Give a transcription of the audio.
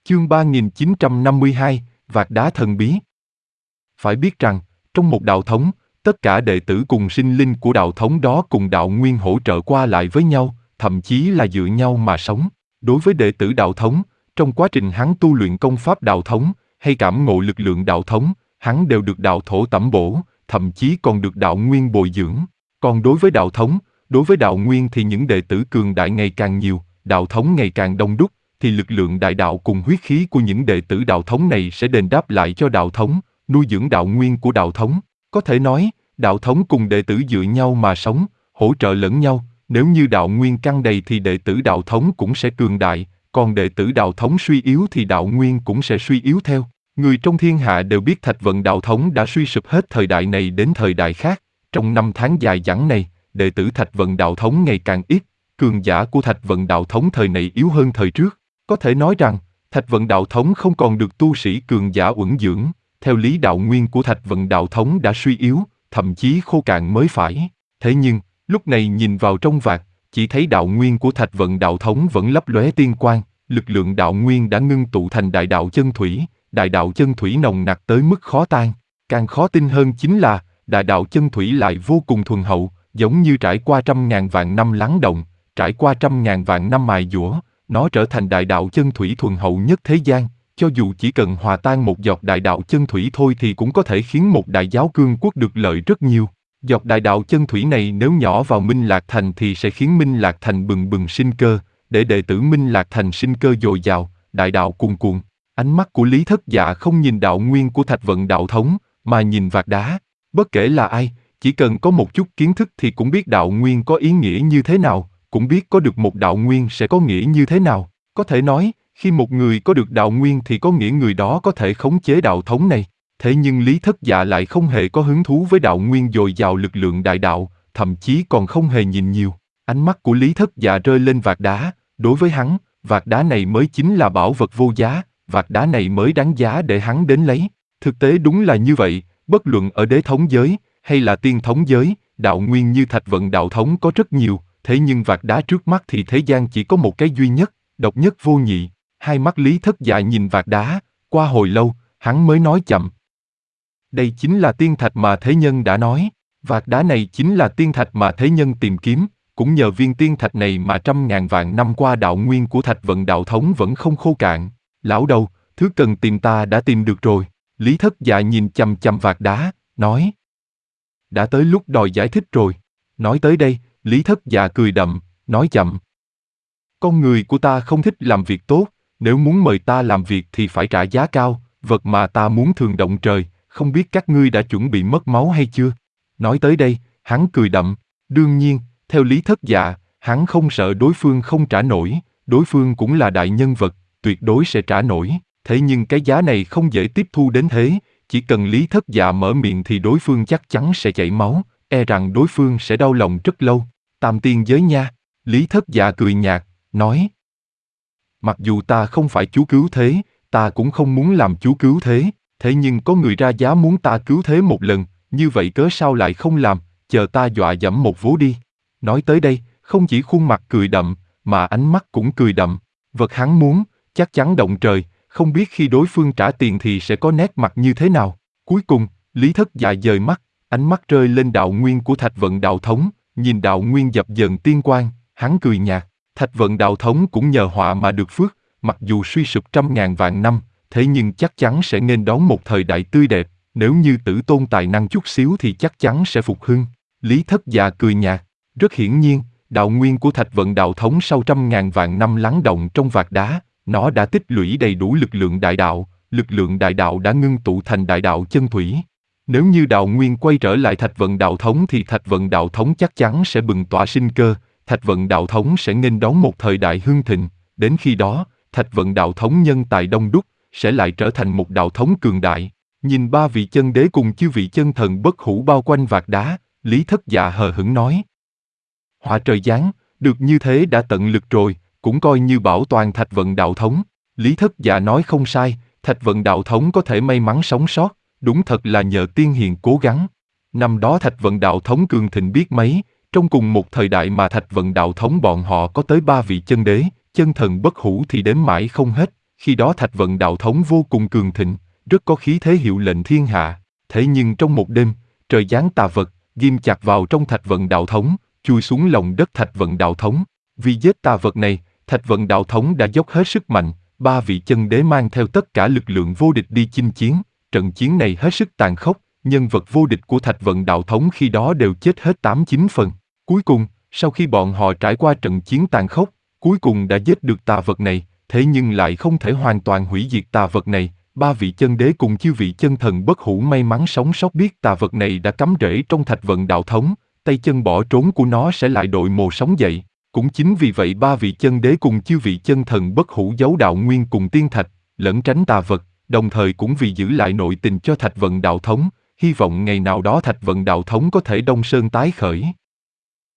Chương 3952, Vạc đá thần bí. Phải biết rằng, trong một đạo thống, tất cả đệ tử cùng sinh linh của đạo thống đó cùng đạo nguyên hỗ trợ qua lại với nhau, thậm chí là dựa nhau mà sống. Đối với đệ tử đạo thống, trong quá trình hắn tu luyện công pháp đạo thống, hay cảm ngộ lực lượng đạo thống, hắn đều được đạo thổ tẩm bổ, thậm chí còn được đạo nguyên bồi dưỡng. Còn đối với đạo thống, đối với đạo nguyên thì những đệ tử cường đại ngày càng nhiều, đạo thống ngày càng đông đúc, thì lực lượng đại đạo cùng huyết khí của những đệ tử đạo thống này sẽ đền đáp lại cho đạo thống, nuôi dưỡng đạo nguyên của đạo thống. Có thể nói, đạo thống cùng đệ tử dựa nhau mà sống, hỗ trợ lẫn nhau, nếu như đạo nguyên căng đầy thì đệ tử đạo thống cũng sẽ cường đại, còn đệ tử đạo thống suy yếu thì đạo nguyên cũng sẽ suy yếu theo. Người trong thiên hạ đều biết Thạch Vận đạo thống đã suy sụp hết thời đại này đến thời đại khác. Trong năm tháng dài dẳng này, đệ tử Thạch Vận đạo thống ngày càng ít, cường giả của Thạch Vận đạo thống thời này yếu hơn thời trước. Có thể nói rằng, Thạch Vận đạo thống không còn được tu sĩ cường giả uẩn dưỡng, theo lý đạo nguyên của Thạch Vận đạo thống đã suy yếu, thậm chí khô cạn mới phải. Thế nhưng, lúc này nhìn vào trong vạc, chỉ thấy đạo nguyên của Thạch Vận đạo thống vẫn lấp lóe tiên quang, lực lượng đạo nguyên đã ngưng tụ thành đại đạo chân thủy, đại đạo chân thủy nồng nặc tới mức khó tan. Càng khó tin hơn chính là, đại đạo chân thủy lại vô cùng thuần hậu, giống như trải qua 100.000 vạn năm lắng động, trải qua 100.000 vạn năm mài dũa, nó trở thành đại đạo chân thủy thuần hậu nhất thế gian. Cho dù chỉ cần hòa tan một giọt đại đạo chân thủy thôi thì cũng có thể khiến một đại giáo cương quốc được lợi rất nhiều. Giọt đại đạo chân thủy này nếu nhỏ vào Minh Lạc Thành thì sẽ khiến Minh Lạc Thành bừng bừng sinh cơ, để đệ tử Minh Lạc Thành sinh cơ dồi dào, đại đạo cuồn cuộn. Ánh mắt của Lý Thất Dạ không nhìn đạo nguyên của Thạch Vận đạo thống, mà nhìn vạc đá. Bất kể là ai, chỉ cần có một chút kiến thức thì cũng biết đạo nguyên có ý nghĩa như thế nào, cũng biết có được một đạo nguyên sẽ có nghĩa như thế nào. Có thể nói, khi một người có được đạo nguyên thì có nghĩa người đó có thể khống chế đạo thống này. Thế nhưng Lý Thất Dạ lại không hề có hứng thú với đạo nguyên dồi dào lực lượng đại đạo, thậm chí còn không hề nhìn nhiều. Ánh mắt của Lý Thất Dạ rơi lên vạc đá, đối với hắn, vạc đá này mới chính là bảo vật vô giá, vạc đá này mới đáng giá để hắn đến lấy. Thực tế đúng là như vậy, bất luận ở đế thống giới, hay là tiên thống giới, đạo nguyên như Thạch Vận đạo thống có rất nhiều, thế nhưng vạc đá trước mắt thì thế gian chỉ có một cái duy nhất, độc nhất vô nhị. Hai mắt Lý Thất Dạ nhìn vạc đá, qua hồi lâu, hắn mới nói chậm. Đây chính là tiên thạch mà thế nhân đã nói, vạc đá này chính là tiên thạch mà thế nhân tìm kiếm, cũng nhờ viên tiên thạch này mà 100.000 vạn năm qua đạo nguyên của Thạch Vận đạo thống vẫn không khô cạn. Lão đầu, thứ cần tìm ta đã tìm được rồi. Lý Thất Dạ nhìn chằm chằm vạc đá, nói. Đã tới lúc đòi giải thích rồi. Nói tới đây, Lý Thất Dạ cười đậm, nói chậm. Con người của ta không thích làm việc tốt, nếu muốn mời ta làm việc thì phải trả giá cao, vật mà ta muốn thường động trời, không biết các ngươi đã chuẩn bị mất máu hay chưa? Nói tới đây, hắn cười đậm, đương nhiên, theo Lý Thất Dạ, hắn không sợ đối phương không trả nổi, đối phương cũng là đại nhân vật, tuyệt đối sẽ trả nổi, thế nhưng cái giá này không dễ tiếp thu đến thế, chỉ cần Lý Thất Dạ mở miệng thì đối phương chắc chắn sẽ chảy máu, e rằng đối phương sẽ đau lòng rất lâu. Tam tiên giới nha, Lý Thất Dạ cười nhạt, nói. Mặc dù ta không phải chú cứu thế, ta cũng không muốn làm chú cứu thế, thế nhưng có người ra giá muốn ta cứu thế một lần, như vậy cớ sao lại không làm, chờ ta dọa dẫm một vố đi. Nói tới đây, không chỉ khuôn mặt cười đậm, mà ánh mắt cũng cười đậm, vật hắn muốn, chắc chắn động trời, không biết khi đối phương trả tiền thì sẽ có nét mặt như thế nào. Cuối cùng, Lý Thất Dạ dời mắt, ánh mắt rơi lên đạo nguyên của Thạch Vận đạo thống, nhìn đạo nguyên dập dờn tiên quang, hắn cười nhạt. Thạch Vận đạo thống cũng nhờ họa mà được phước, mặc dù suy sụp 100.000 vạn năm, thế nhưng chắc chắn sẽ nghênh đón một thời đại tươi đẹp, nếu như Tử Tôn tài năng chút xíu thì chắc chắn sẽ phục hưng. Lý Thất Dạ cười nhạt, rất hiển nhiên, đạo nguyên của Thạch Vận đạo thống sau 100.000 vạn năm lắng động trong vạc đá, nó đã tích lũy đầy đủ lực lượng đại đạo đã ngưng tụ thành đại đạo chân thủy. Nếu như đạo nguyên quay trở lại Thạch Vận đạo thống thì Thạch Vận đạo thống chắc chắn sẽ bừng tỏa sinh cơ, Thạch Vận đạo thống sẽ nghênh đón một thời đại hưng thịnh, đến khi đó, Thạch Vận đạo thống nhân tài đông đúc, sẽ lại trở thành một đạo thống cường đại. Nhìn ba vị chân đế cùng chư vị chân thần bất hủ bao quanh vạc đá, Lý Thất Dạ hờ hững nói. Họa trời giáng, được như thế đã tận lực rồi, cũng coi như bảo toàn Thạch Vận đạo thống. Lý Thất Dạ nói không sai, Thạch Vận đạo thống có thể may mắn sống sót, đúng thật là nhờ tiên hiền cố gắng. Năm đó Thạch Vận đạo thống cường thịnh biết mấy, trong cùng một thời đại mà Thạch Vận đạo thống bọn họ có tới 3 vị chân đế, chân thần bất hủ thì đếm mãi không hết, Khi đó Thạch Vận đạo thống vô cùng cường thịnh, rất có khí thế hiệu lệnh thiên hạ. Thế nhưng trong một đêm, trời giáng tà vật, ghim chặt vào trong Thạch Vận đạo thống, chui xuống lòng đất Thạch Vận đạo thống. Vì giết tà vật này, Thạch Vận đạo thống đã dốc hết sức mạnh, 3 vị chân đế mang theo tất cả lực lượng vô địch đi chinh chiến. Trận chiến này hết sức tàn khốc, nhân vật vô địch của Thạch Vận đạo thống khi đó đều chết hết 8-9 phần. Cuối cùng, sau khi bọn họ trải qua trận chiến tàn khốc, cuối cùng đã giết được tà vật này, thế nhưng lại không thể hoàn toàn hủy diệt tà vật này. 3 vị chân đế cùng chư vị chân thần bất hủ may mắn sống sót biết tà vật này đã cắm rễ trong Thạch Vận đạo thống, tay chân bỏ trốn của nó sẽ lại đội mồ sống dậy. Cũng chính vì vậy 3 vị chân đế cùng chư vị chân thần bất hủ giấu đạo nguyên cùng tiên thạch, lẩn tránh tà vật, đồng thời cũng vì giữ lại nội tình cho Thạch Vận đạo thống, hy vọng ngày nào đó Thạch Vận đạo thống có thể đông sơn tái khởi.